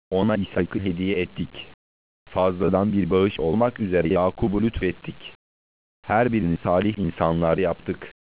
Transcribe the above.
Ona İshak'ı hediye ettik. Fazladan bir bağış olmak üzere Yakub'u lütfettik. Her birini salih insanlar yaptık.